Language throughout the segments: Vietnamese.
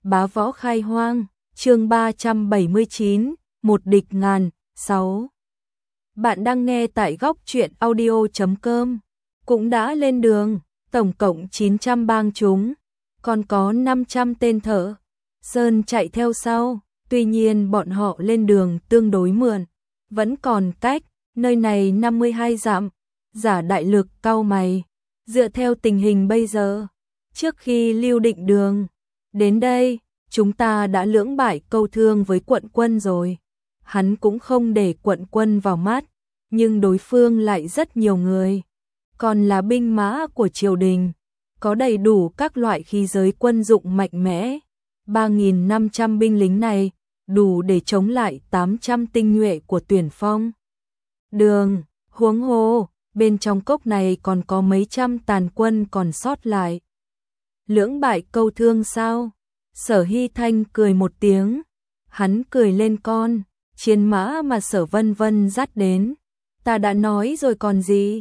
Bá võ khai hoang, chương 379, một địch ngàn, 6. Bạn đang nghe tại góc truyện audio.com. Cũng đã lên đường, tổng cộng 900 bang chúng, còn có 500 tên thợ Sơn chạy theo sau, tuy nhiên bọn họ lên đường tương đối mượn, vẫn còn cách nơi này 52 dặm. Giả Đại Lực cau mày, dựa theo tình hình bây giờ, trước khi Lưu Định Đường đến đây, chúng ta đã lưỡng bại câu thương với quận quân rồi. Hắn cũng không để quận quân vào mắt, nhưng đối phương lại rất nhiều người, còn là binh mã của triều đình, có đầy đủ các loại khí giới quân dụng mạnh mẽ. 3.500 binh lính này đủ để chống lại 800 tinh nhuệ của Tuyển Phong Đường. Huống hồ, bên trong cốc này còn có mấy trăm tàn quân còn sót lại. Lưỡng bại câu thương sao? Sở Hy Thanh cười một tiếng, hắn cười lên con chiến mã mà Sở Vân Vân dắt đến. Ta đã nói rồi còn gì,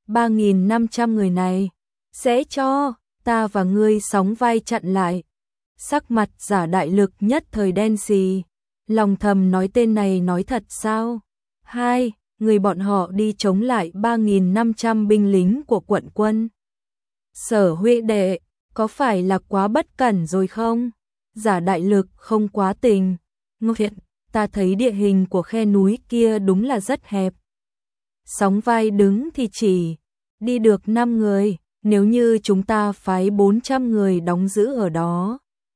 3.500 người này sẽ cho ta và ngươi sóng vai chặn lại. Sắc mặt Giả Đại Lực nhất thời đen xì, lòng thầm nói tên này nói thật sao? Hai người bọn họ đi chống lại 3.500 binh lính của quận quân. Sở Huệ đệ, có phải là quá bất cẩn rồi không? Giả Đại Lực không quá tình. Ngô Thiện, ta thấy địa hình của khe núi kia đúng là rất hẹp. Sóng vai đứng thì chỉ đi được 5 người, nếu như chúng ta phái 400 người đóng giữ ở đó,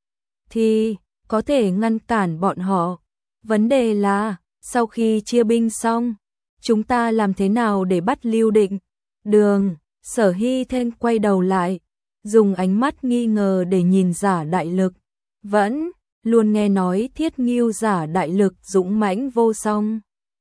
thì có thể ngăn cản bọn họ. Vấn đề là, sau khi chia binh xong, chúng ta làm thế nào để bắt Lưu Định Đường? Sở Hy Thanh quay đầu lại, dùng ánh mắt nghi ngờ để nhìn Giả Đại Lực. Vẫn luôn nghe nói Thiết Ngưu Giả Đại Lực dũng mãnh vô song,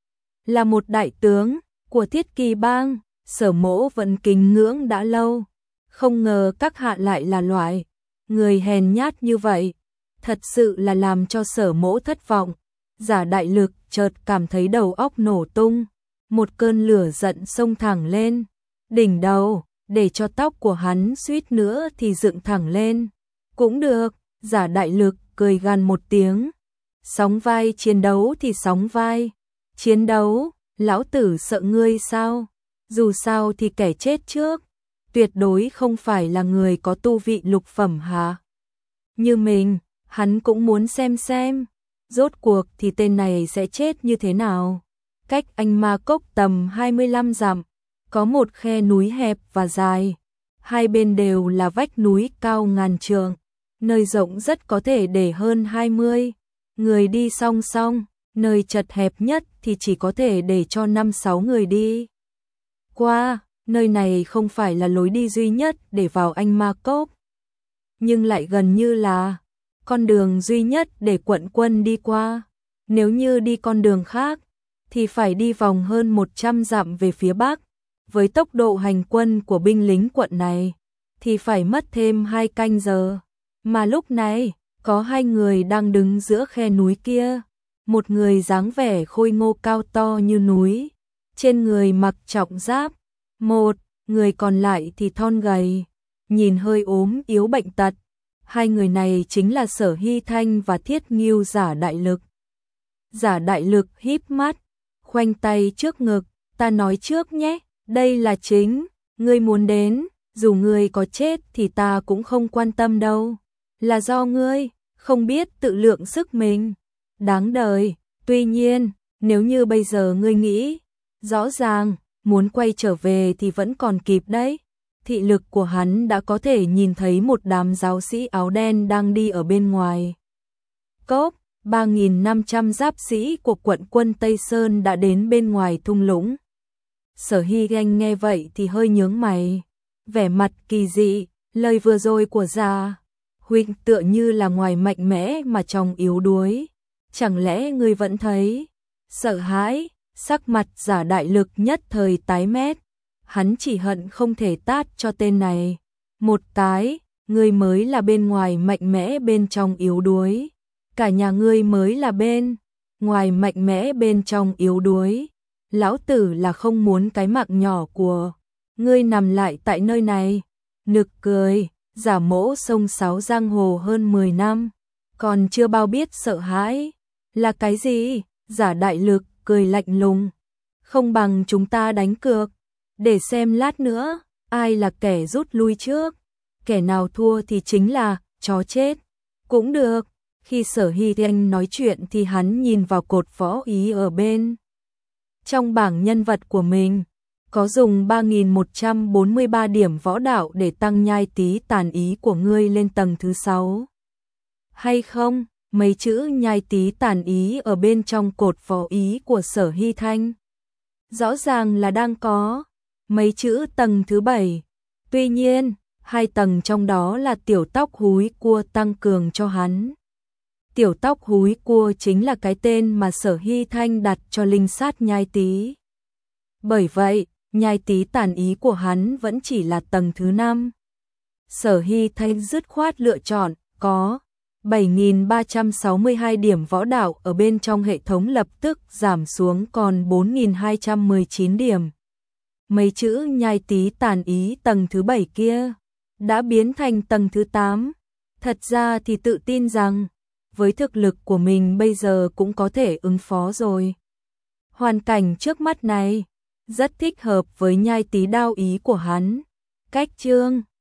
là một đại tướng của Thiết Kỳ bang. Sở Mỗ vẫn kính ngưỡng đã lâu, không ngờ các hạ lại là loại người hèn nhát như vậy, thật sự là làm cho Sở Mỗ thất vọng. Giả Đại Lực chợt cảm thấy đầu óc nổ tung, một cơn lửa giận xông thẳng lên đỉnh đầu, để cho tóc của hắn suýt nữa thì dựng thẳng lên. Cũng được, Giả Đại Lực cười gằn một tiếng, sóng vai chiến đấu thì sóng vai chiến đấu, lão tử sợ ngươi sao? Dù sao thì kẻ chết trước tuyệt đối không phải là người có tu vị lục phẩm hả? Như mình, hắn cũng muốn xem rốt cuộc thì tên này sẽ chết như thế nào. Cách Anh Ma Cốc tầm 25 dặm, có một khe núi hẹp và dài, hai bên đều là vách núi cao ngàn trượng, nơi rộng rất có thể để hơn 20 người đi song song, nơi chật hẹp nhất thì chỉ có thể để cho 5-6 người đi qua. Nơi này không phải là lối đi duy nhất để vào Anh Ma Cốc, nhưng lại gần như là con đường duy nhất để quận quân đi qua. Nếu như đi con đường khác thì phải đi vòng hơn 100 dặm về phía bắc. Với tốc độ hành quân của binh lính quận này thì phải mất thêm 2 canh giờ. Mà lúc này có 2 người đang đứng giữa khe núi kia. Một người dáng vẻ khôi ngô cao to như núi, trên người mặc trọng giáp. Một người còn lại thì thon gầy, nhìn hơi ốm yếu bệnh tật. 2 người này chính là Sở Hy Thanh và Thiết Ngưu Giả Đại Lực. Giả Đại Lực híp mắt, khoanh tay trước ngực, ta nói trước nhé, đây là chính ngươi muốn đến, dù ngươi có chết thì ta cũng không quan tâm đâu. Là do ngươi không biết tự lượng sức mình, đáng đời. Tuy nhiên, nếu như bây giờ ngươi nghĩ rõ ràng muốn quay trở về thì vẫn còn kịp đấy. Thị lực của hắn đã có thể nhìn thấy một đám giáo sĩ áo đen đang đi ở bên ngoài cốc. 3.500 giáp sĩ của quận quân Tây Sơn đã đến bên ngoài thung lũng. Sở Hy Thanh nghe vậy thì hơi nhướng mày, vẻ mặt kỳ dị. Lời vừa rồi của Giả huynh tựa như là ngoài mạnh mẽ mà trong yếu đuối, chẳng lẽ ngươi vẫn thấy sợ hãi? Sắc mặt Giả Đại Lực nhất thời tái mét, hắn chỉ hận không thể tát cho tên này một cái. Ngươi mới là bên ngoài mạnh mẽ bên trong yếu đuối, cả nhà ngươi mới là bên ngoài mạnh mẽ bên trong yếu đuối. Lão tử là không muốn cái mạng nhỏ của ngươi nằm lại tại nơi này. Nực cười, Giả Mỗ xông xáo giang hồ hơn 10 năm, còn chưa bao biết sợ hãi. Là cái gì? Giả đại lực cười lạnh lùng. Không bằng chúng ta đánh cược, để xem lát nữa, ai là kẻ rút lui trước. Kẻ nào thua thì chính là chó chết. Cũng được. Khi Sở Hy Anh nói chuyện thì hắn nhìn vào cột võ ý ở bên. Trong bảng nhân vật của mình, có dùng 3.143 điểm võ đạo để tăng nhai tí tàn ý của ngươi lên tầng thứ 6. Hay không? Mấy chữ nhai tí tàn ý ở bên trong cột võ ý của Sở Hy Thanh. Rõ ràng là đang có mấy chữ tầng thứ 7. Tuy nhiên, 2 tầng trong đó là tiểu tóc húi cua tăng cường cho hắn. Tiểu tóc húi cua chính là cái tên mà Sở Hy Thanh đặt cho linh sát nhai tí. Bởi vậy, nhai tí tàn ý của hắn vẫn chỉ là tầng thứ 5. Sở Hy Thanh dứt khoát lựa chọn có 7.362 điểm võ đạo ở bên trong hệ thống lập tức giảm xuống còn 4.219 điểm. Mấy chữ nhai tí tàn ý tầng thứ 7 kia đã biến thành tầng thứ 8. Thật ra thì tự tin rằng với thực lực của mình bây giờ cũng có thể ứng phó rồi. Hoàn cảnh trước mắt này rất thích hợp với nhai tí đao ý của hắn. Cách chương